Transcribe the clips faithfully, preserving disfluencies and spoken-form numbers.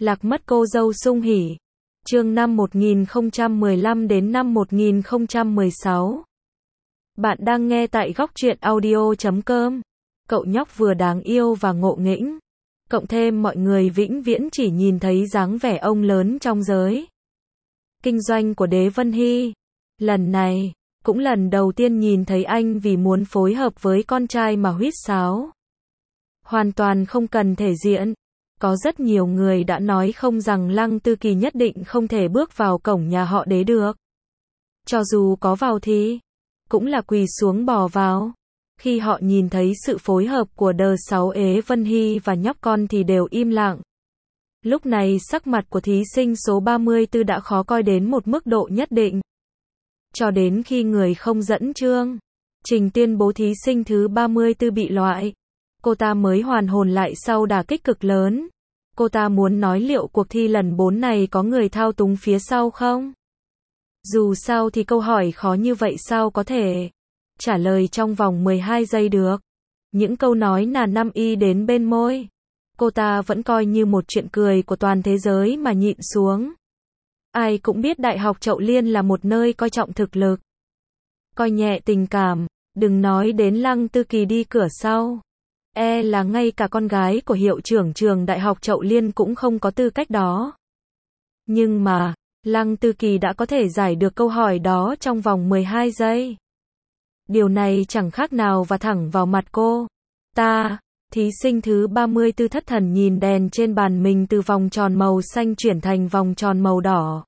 Lạc mất cô dâu sung hỉ. Chương năm một nghìn không trăm mười lăm đến năm một nghìn không trăm mười sáu. Bạn đang nghe tại góc truyện audio chấm com. Cậu nhóc vừa đáng yêu và ngộ nghĩnh. Cộng thêm mọi người vĩnh viễn chỉ nhìn thấy dáng vẻ ông lớn trong giới kinh doanh của Đế Vân Hy. Lần này, cũng lần đầu tiên nhìn thấy anh vì muốn phối hợp với con trai mà huýt sáo. Hoàn toàn không cần thể diện. Có rất nhiều người đã nói không rằng Lăng Tư Kỳ nhất định không thể bước vào cổng nhà họ Đế được. Cho dù có vào thì cũng là quỳ xuống bò vào. Khi họ nhìn thấy sự phối hợp của đờ sáu Ế Vân Hy và nhóc con thì đều im lặng. Lúc này sắc mặt của thí sinh số ba mươi tư đã khó coi đến một mức độ nhất định. Cho đến khi người không dẫn chương trình tuyên bố thí sinh thứ ba mươi tư bị loại, cô ta mới hoàn hồn lại sau đả kích cực lớn. Cô ta muốn nói liệu cuộc thi lần bốn này có người thao túng phía sau không? Dù sao thì câu hỏi khó như vậy sao có thể trả lời trong vòng mười hai giây được. Những câu nói nà năm y đến bên môi. Cô ta vẫn coi như một chuyện cười của toàn thế giới mà nhịn xuống. Ai cũng biết Đại học Chậu Liên là một nơi coi trọng thực lực, coi nhẹ tình cảm. Đừng nói đến Lăng Tư Kỳ đi cửa sau. E là ngay cả con gái của hiệu trưởng trường Đại học Chậu Liên cũng không có tư cách đó. Nhưng mà, Lăng Tư Kỳ đã có thể giải được câu hỏi đó trong vòng mười hai giây. Điều này chẳng khác nào và thẳng vào mặt cô ta. Thí sinh thứ ba mươi tư thất thần nhìn đèn trên bàn mình từ vòng tròn màu xanh chuyển thành vòng tròn màu đỏ.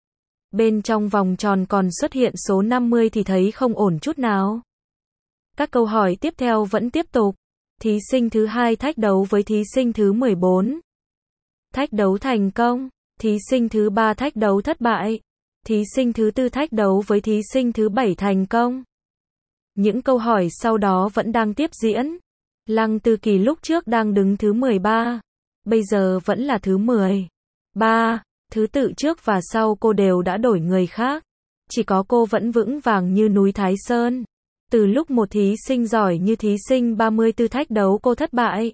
Bên trong vòng tròn còn xuất hiện số năm mươi thì thấy không ổn chút nào. Các câu hỏi tiếp theo vẫn tiếp tục. Thí sinh thứ hai thách đấu với thí sinh thứ mười bốn. Thách đấu thành công. Thí sinh thứ ba thách đấu thất bại. Thí sinh thứ tư thách đấu với thí sinh thứ bảy thành công. Những câu hỏi sau đó vẫn đang tiếp diễn. Lăng Tư Kỳ lúc trước đang đứng thứ mười ba, bây giờ vẫn là thứ mười ba, thứ tự trước và sau cô đều đã đổi người khác. Chỉ có cô vẫn vững vàng như núi Thái Sơn. Từ lúc một thí sinh giỏi như thí sinh ba mươi tư thách đấu cô thất bại,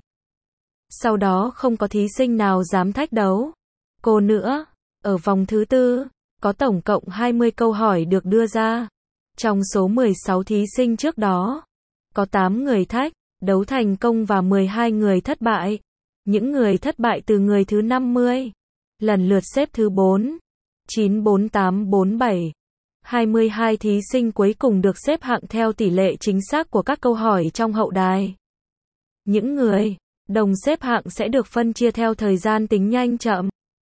sau đó không có thí sinh nào dám thách đấu cô nữa. Ở vòng thứ tư, có tổng cộng hai mươi câu hỏi được đưa ra. Trong số mười sáu thí sinh trước đó, có tám người thách đấu thành công và mười hai người thất bại. Những người thất bại từ người thứ năm mươi, lần lượt xếp thứ bốn, chín, bốn, tám, bốn, bảy. hai mươi hai thí sinh cuối cùng được xếp hạng theo tỷ lệ chính xác của các câu hỏi trong hậu đài. Những người đồng xếp hạng sẽ được phân chia theo thời gian tính nhanh chậm.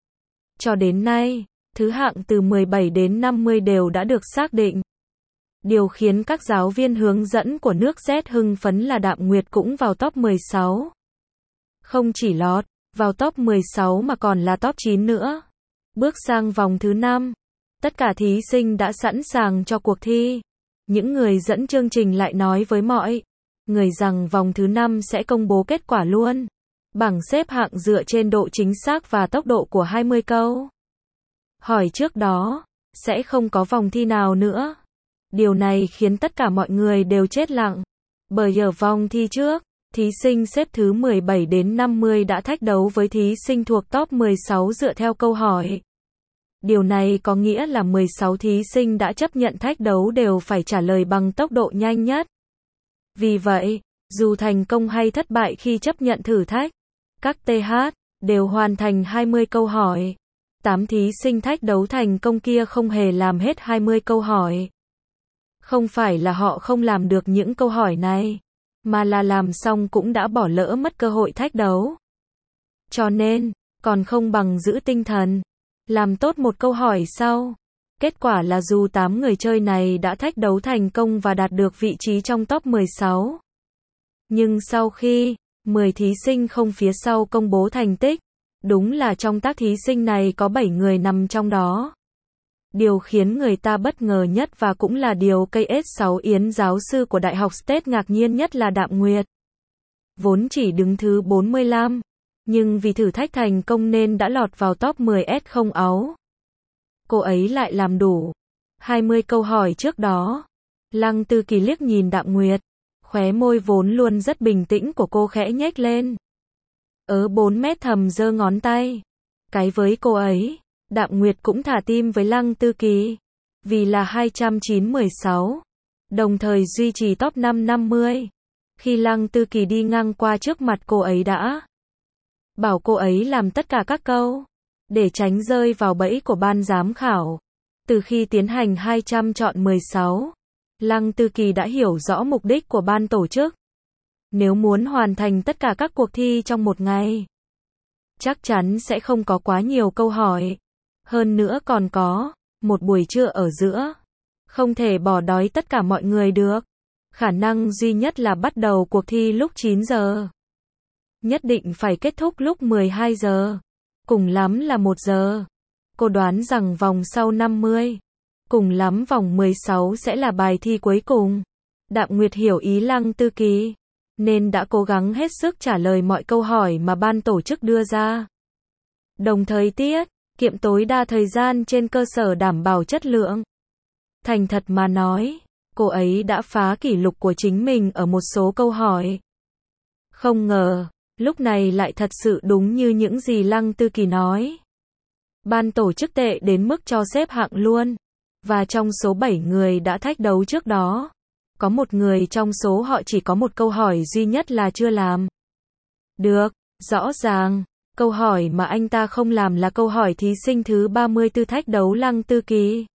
Cho đến nay, thứ hạng từ mười bảy đến năm mươi đều đã được xác định. Điều khiến các giáo viên hướng dẫn của nước Z hưng phấn là Đạm Nguyệt cũng vào top mười sáu. Không chỉ lọt vào top mười sáu mà còn là top chín nữa. Bước sang vòng thứ năm, tất cả thí sinh đã sẵn sàng cho cuộc thi. Những người dẫn chương trình lại nói với mọi người rằng vòng thứ năm sẽ công bố kết quả luôn. Bảng xếp hạng dựa trên độ chính xác và tốc độ của hai mươi câu hỏi trước đó, sẽ không có vòng thi nào nữa. Điều này khiến tất cả mọi người đều chết lặng. Bởi ở vòng thi trước, thí sinh xếp thứ mười bảy đến năm mươi đã thách đấu với thí sinh thuộc top mười sáu dựa theo câu hỏi. Điều này có nghĩa là mười sáu thí sinh đã chấp nhận thách đấu đều phải trả lời bằng tốc độ nhanh nhất. Vì vậy, dù thành công hay thất bại khi chấp nhận thử thách, các tê hát đều hoàn thành hai mươi câu hỏi. tám thí sinh thách đấu thành công kia không hề làm hết hai mươi câu hỏi. Không phải là họ không làm được những câu hỏi này, mà là làm xong cũng đã bỏ lỡ mất cơ hội thách đấu. Cho nên, còn không bằng giữ tinh thần, làm tốt một câu hỏi sau. Kết quả là dù tám người chơi này đã thách đấu thành công và đạt được vị trí trong top mười sáu. Nhưng sau khi mười thí sinh không phía sau công bố thành tích, đúng là trong các thí sinh này có bảy người nằm trong đó. Điều khiến người ta bất ngờ nhất và cũng là điều ca ét sáu Yến giáo sư của Đại học State ngạc nhiên nhất là Đạm Nguyệt. Vốn chỉ đứng thứ bốn mươi lăm, nhưng vì thử thách thành công nên đã lọt vào top mười S không áo. Cô ấy lại làm đủ hai mươi câu hỏi trước đó. Lăng Tư Kỳ liếc nhìn Đạm Nguyệt, khóe môi vốn luôn rất bình tĩnh của cô khẽ nhếch lên. Ở bốn mét thầm giơ ngón tay. Cái với cô ấy, Đạm Nguyệt cũng thả tim với Lăng Tư Kỳ. Vì là hai trăm chín mươi sáu. Đồng thời duy trì top năm năm mươi. Khi Lăng Tư Kỳ đi ngang qua trước mặt cô ấy đã bảo cô ấy làm tất cả các câu, để tránh rơi vào bẫy của ban giám khảo. Từ khi tiến hành hai trăm chọn mười sáu, Lăng Tư Kỳ đã hiểu rõ mục đích của ban tổ chức. Nếu muốn hoàn thành tất cả các cuộc thi trong một ngày, chắc chắn sẽ không có quá nhiều câu hỏi. Hơn nữa còn có một buổi trưa ở giữa. Không thể bỏ đói tất cả mọi người được. Khả năng duy nhất là bắt đầu cuộc thi lúc chín giờ. Nhất định phải kết thúc lúc mười hai giờ. Cùng lắm là một giờ. Cô đoán rằng vòng sau năm mươi, cùng lắm vòng mười sáu sẽ là bài thi cuối cùng. Đạm Nguyệt hiểu ý Lăng Tư Kỳ, nên đã cố gắng hết sức trả lời mọi câu hỏi mà ban tổ chức đưa ra. Đồng thời tiết kiệm tối đa thời gian trên cơ sở đảm bảo chất lượng. Thành thật mà nói, cô ấy đã phá kỷ lục của chính mình ở một số câu hỏi. Không ngờ, lúc này lại thật sự đúng như những gì Lăng Tư Kỳ nói. Ban tổ chức tệ đến mức cho xếp hạng luôn. Và trong số bảy người đã thách đấu trước đó, có một người trong số họ chỉ có một câu hỏi duy nhất là chưa làm được. Rõ ràng, câu hỏi mà anh ta không làm là câu hỏi thí sinh thứ ba mươi tư thách đấu Lăng Tư Kỳ.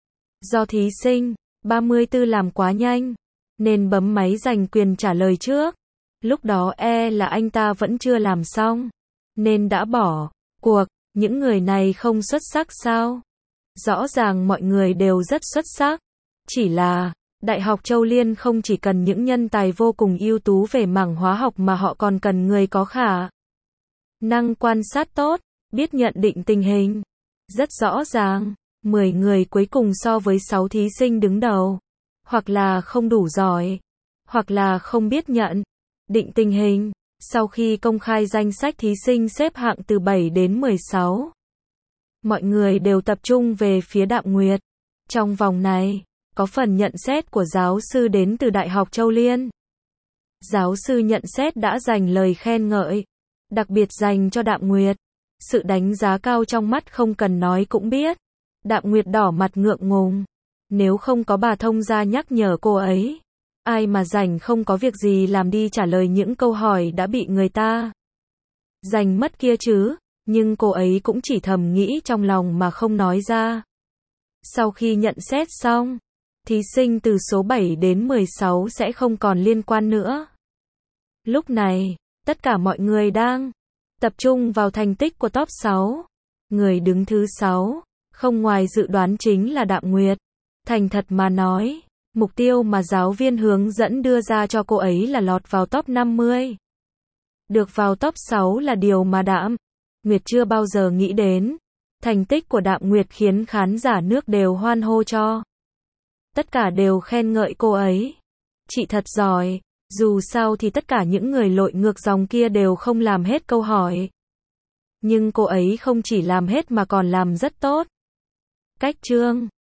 Do thí sinh ba mươi tư làm quá nhanh, nên bấm máy giành quyền trả lời trước. Lúc đó e là anh ta vẫn chưa làm xong, nên đã bỏ cuộc. Những người này không xuất sắc sao? Rõ ràng mọi người đều rất xuất sắc. Chỉ là, Đại học Châu Liên không chỉ cần những nhân tài vô cùng ưu tú về mảng hóa học mà họ còn cần người có khả năng quan sát tốt, biết nhận định tình hình. Rất rõ ràng, mười người cuối cùng so với sáu thí sinh đứng đầu, hoặc là không đủ giỏi, hoặc là không biết nhận định tình hình. Sau khi công khai danh sách thí sinh xếp hạng từ bảy đến mười sáu, mọi người đều tập trung về phía Đạm Nguyệt. Trong vòng này, có phần nhận xét của giáo sư đến từ Đại học Châu Liên. Giáo sư nhận xét đã dành lời khen ngợi, đặc biệt dành cho Đạm Nguyệt. Sự đánh giá cao trong mắt không cần nói cũng biết. Đạm Nguyệt đỏ mặt ngượng ngùng. Nếu không có bà thông gia nhắc nhở cô ấy, ai mà rảnh không có việc gì làm đi trả lời những câu hỏi đã bị người ta giành mất kia chứ. Nhưng cô ấy cũng chỉ thầm nghĩ trong lòng mà không nói ra. Sau khi nhận xét xong, thí sinh từ số bảy đến mười sáu sẽ không còn liên quan nữa. Lúc này, tất cả mọi người đang tập trung vào thành tích của top sáu. Người đứng thứ sáu, không ngoài dự đoán chính là Đạm Nguyệt. Thành thật mà nói, mục tiêu mà giáo viên hướng dẫn đưa ra cho cô ấy là lọt vào top năm mươi. Được vào top sáu là điều mà Đạm Nguyệt chưa bao giờ nghĩ đến. Thành tích của Đạm Nguyệt khiến khán giả nước đều hoan hô cho. Tất cả đều khen ngợi cô ấy. Chị thật giỏi. Dù sao thì tất cả những người lội ngược dòng kia đều không làm hết câu hỏi. Nhưng cô ấy không chỉ làm hết mà còn làm rất tốt. Cách chương